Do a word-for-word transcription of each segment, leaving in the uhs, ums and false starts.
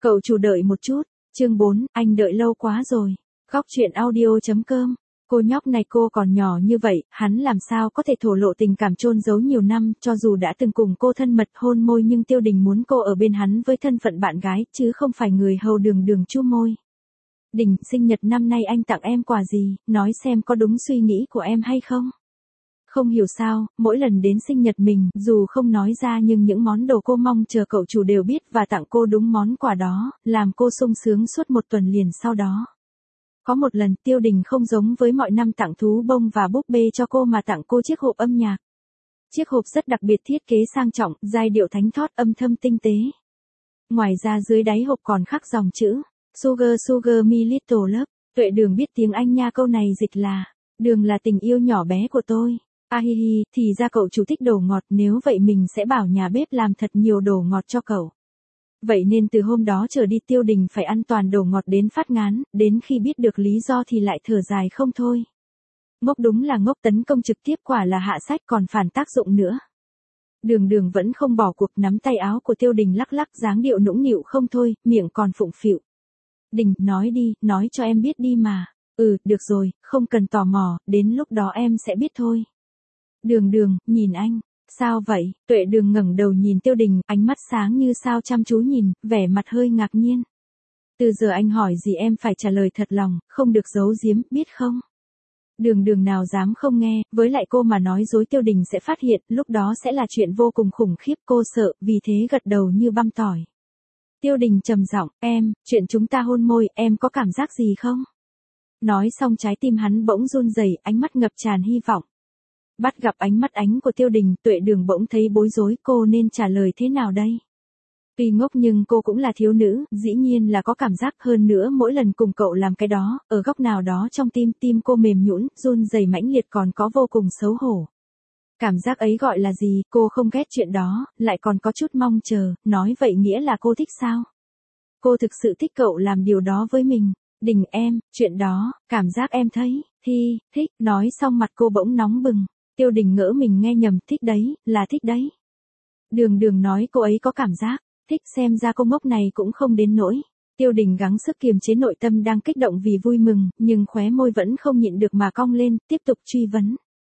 Cậu chủ đợi một chút, chương bốn, anh đợi lâu quá rồi. Góc truyện audio.com. Cô nhóc này cô còn nhỏ như vậy, hắn làm sao có thể thổ lộ tình cảm chôn giấu nhiều năm, cho dù đã từng cùng cô thân mật hôn môi nhưng Tiêu Đình muốn cô ở bên hắn với thân phận bạn gái, chứ không phải người hầu đường đường chu môi. Đình, sinh nhật năm nay anh tặng em quà gì, nói xem có đúng suy nghĩ của em hay không? Không hiểu sao, mỗi lần đến sinh nhật mình, dù không nói ra nhưng những món đồ cô mong chờ cậu chủ đều biết và tặng cô đúng món quà đó, làm cô sung sướng suốt một tuần liền sau đó. Có một lần Tiêu Đình không giống với mọi năm tặng thú bông và búp bê cho cô mà tặng cô chiếc hộp âm nhạc. Chiếc hộp rất đặc biệt, thiết kế sang trọng, giai điệu thánh thót, âm thâm tinh tế. Ngoài ra dưới đáy hộp còn khắc dòng chữ Sugar Sugar Me Little Love. Tuệ Đường biết tiếng Anh nha, câu này dịch là Đường là tình yêu nhỏ bé của tôi. À hi hi, thì ra cậu chủ thích đồ ngọt, nếu vậy mình sẽ bảo nhà bếp làm thật nhiều đồ ngọt cho cậu. Vậy nên từ hôm đó trở đi Tiêu Đình phải ăn toàn đồ ngọt đến phát ngán, đến khi biết được lý do thì lại thở dài không thôi. Ngốc đúng là ngốc, tấn công trực tiếp quả là hạ sách còn phản tác dụng nữa. Đường Đường vẫn không bỏ cuộc, nắm tay áo của Tiêu Đình lắc lắc, dáng điệu nũng nịu không thôi, miệng còn phụng phịu. Đình, nói đi, nói cho em biết đi mà. Ừ, được rồi, không cần tò mò, đến lúc đó em sẽ biết thôi. Đường Đường, nhìn anh. Sao vậy? Tuệ Đường ngẩng đầu nhìn Tiêu Đình, ánh mắt sáng như sao chăm chú nhìn, vẻ mặt hơi ngạc nhiên. Từ giờ anh hỏi gì em phải trả lời thật lòng, không được giấu giếm, biết không? Đường Đường nào dám không nghe, với lại cô mà nói dối Tiêu Đình sẽ phát hiện, lúc đó sẽ là chuyện vô cùng khủng khiếp, cô sợ, vì thế gật đầu như băm tỏi. Tiêu Đình trầm giọng, em, chuyện chúng ta hôn môi, em có cảm giác gì không? Nói xong trái tim hắn bỗng run rẩy, ánh mắt ngập tràn hy vọng. Bắt gặp ánh mắt ánh của Tiêu Đình, Tuệ Đường bỗng thấy bối rối, cô nên trả lời thế nào đây? Tuy ngốc nhưng cô cũng là thiếu nữ, dĩ nhiên là có cảm giác, hơn nữa mỗi lần cùng cậu làm cái đó, ở góc nào đó trong tim, tim cô mềm nhũn, run rẩy mãnh liệt, còn có vô cùng xấu hổ. Cảm giác ấy gọi là gì, cô không ghét chuyện đó, lại còn có chút mong chờ, nói vậy nghĩa là cô thích sao? Cô thực sự thích cậu làm điều đó với mình. Đình em, chuyện đó, cảm giác em thấy, thi, thích, nói xong mặt cô bỗng nóng bừng. Tiêu Đình ngỡ mình nghe nhầm, thích đấy, là thích đấy. Đường Đường nói cô ấy có cảm giác, thích, xem ra cô ngốc này cũng không đến nỗi. Tiêu Đình gắng sức kiềm chế nội tâm đang kích động vì vui mừng, nhưng khóe môi vẫn không nhịn được mà cong lên, tiếp tục truy vấn.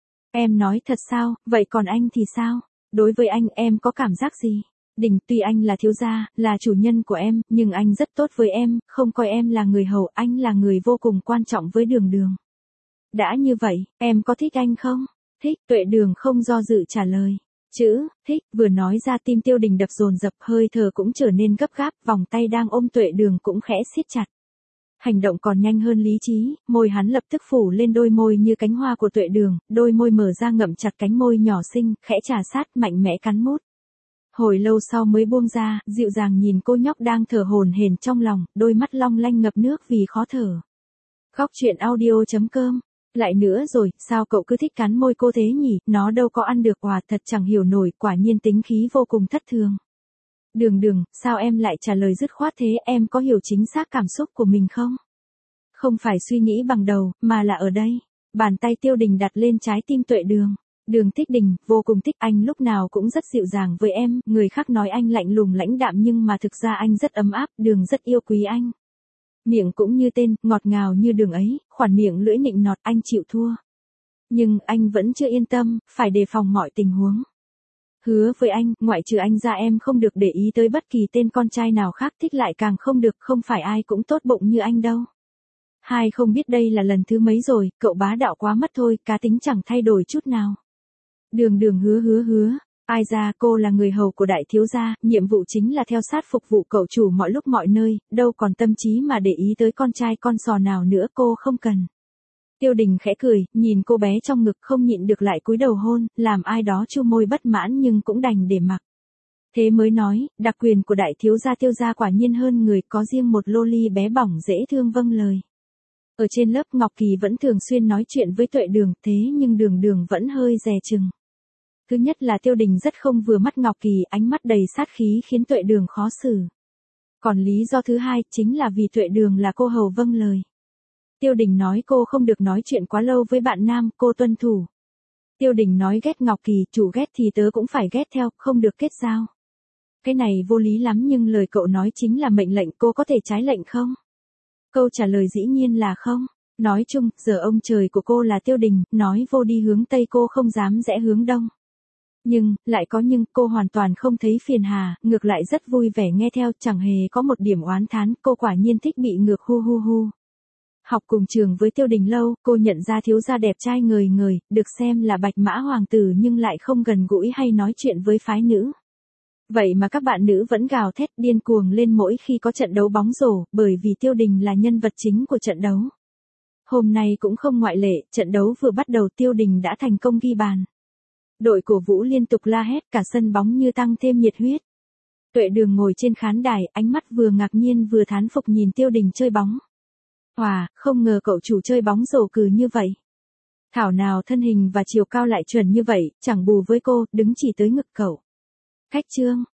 Em nói thật sao, vậy còn anh thì sao? Đối với anh em có cảm giác gì? Đình, tuy anh là thiếu gia, là chủ nhân của em, nhưng anh rất tốt với em, không coi em là người hầu, anh là người vô cùng quan trọng với Đường Đường. Đã như vậy, em có thích anh không? Thích, Tuệ Đường không do dự trả lời. Chữ, thích, vừa nói ra tim Tiêu Đình đập dồn dập, hơi thở cũng trở nên gấp gáp, vòng tay đang ôm Tuệ Đường cũng khẽ siết chặt. Hành động còn nhanh hơn lý trí, môi hắn lập tức phủ lên đôi môi như cánh hoa của Tuệ Đường, đôi môi mở ra ngậm chặt cánh môi nhỏ xinh, khẽ trà sát, mạnh mẽ cắn mút. Hồi lâu sau mới buông ra, dịu dàng nhìn cô nhóc đang thở hổn hển trong lòng, đôi mắt long lanh ngập nước vì khó thở. Góc truyện audio.com. Lại nữa rồi, sao cậu cứ thích cắn môi cô thế nhỉ, nó đâu có ăn được quà, thật chẳng hiểu nổi, quả nhiên tính khí vô cùng thất thường. Đường Đường, sao em lại trả lời dứt khoát thế, em có hiểu chính xác cảm xúc của mình không? Không phải suy nghĩ bằng đầu, mà là ở đây. Bàn tay Tiêu Đình đặt lên trái tim Tuệ Đường. Đường thích Đình, vô cùng thích anh, lúc nào cũng rất dịu dàng với em, người khác nói anh lạnh lùng lãnh đạm nhưng mà thực ra anh rất ấm áp, Đường rất yêu quý anh. Miệng cũng như tên, ngọt ngào như Đường ấy, khoản miệng lưỡi nịnh nọt, anh chịu thua. Nhưng anh vẫn chưa yên tâm, phải đề phòng mọi tình huống. Hứa với anh, ngoại trừ anh ra em không được để ý tới bất kỳ tên con trai nào khác, thích lại càng không được, không phải ai cũng tốt bụng như anh đâu. Hai không biết đây là lần thứ mấy rồi, cậu bá đạo quá mất thôi, cá tính chẳng thay đổi chút nào. Đường Đường hứa hứa hứa, ai ra cô là người hầu của đại thiếu gia, nhiệm vụ chính là theo sát phục vụ cậu chủ mọi lúc mọi nơi, đâu còn tâm trí mà để ý tới con trai con sò nào nữa, cô không cần. Tiêu Đình khẽ cười, nhìn cô bé trong ngực không nhịn được lại cúi đầu hôn, làm ai đó chu môi bất mãn nhưng cũng đành để mặc. Thế mới nói, đặc quyền của đại thiếu gia Tiêu gia quả nhiên hơn người, có riêng một loli bé bỏng dễ thương vâng lời. Ở trên lớp Ngọc Kỳ vẫn thường xuyên nói chuyện với Tuệ Đường, thế nhưng Đường Đường vẫn hơi dè chừng. Thứ nhất là Tiêu Đình rất không vừa mắt Ngọc Kỳ, ánh mắt đầy sát khí khiến Tuệ Đường khó xử. Còn lý do thứ hai chính là vì Tuệ Đường là cô hầu vâng lời. Tiêu Đình nói cô không được nói chuyện quá lâu với bạn nam, cô tuân thủ. Tiêu Đình nói ghét Ngọc Kỳ, chủ ghét thì tớ cũng phải ghét theo, không được kết giao. cái này vô lý lắm nhưng lời cậu nói chính là mệnh lệnh, cô có thể trái lệnh không? Câu trả lời dĩ nhiên là không. Nói chung, giờ ông trời của cô là Tiêu Đình, nói vô đi hướng Tây cô không dám rẽ hướng Đông. Nhưng, lại có nhưng, cô hoàn toàn không thấy phiền hà, ngược lại rất vui vẻ nghe theo, chẳng hề có một điểm oán thán, cô quả nhiên thích bị ngược hu hu hu. Học cùng trường với Tiêu Đình lâu, cô nhận ra thiếu gia đẹp trai ngời ngời, được xem là bạch mã hoàng tử nhưng lại không gần gũi hay nói chuyện với phái nữ. Vậy mà các bạn nữ vẫn gào thét điên cuồng lên mỗi khi có trận đấu bóng rổ, bởi vì Tiêu Đình là nhân vật chính của trận đấu. Hôm nay cũng không ngoại lệ, trận đấu vừa bắt đầu Tiêu Đình đã thành công ghi bàn. Đội cổ vũ liên tục la hét, cả sân bóng như tăng thêm nhiệt huyết. Tuệ Đường ngồi trên khán đài, ánh mắt vừa ngạc nhiên vừa thán phục nhìn Tiêu Đình chơi bóng. Hòa, không ngờ cậu chủ chơi bóng rổ cừ như vậy. Thảo nào thân hình và chiều cao lại chuẩn như vậy, chẳng bù với cô, đứng chỉ tới ngực cậu. Khách trương,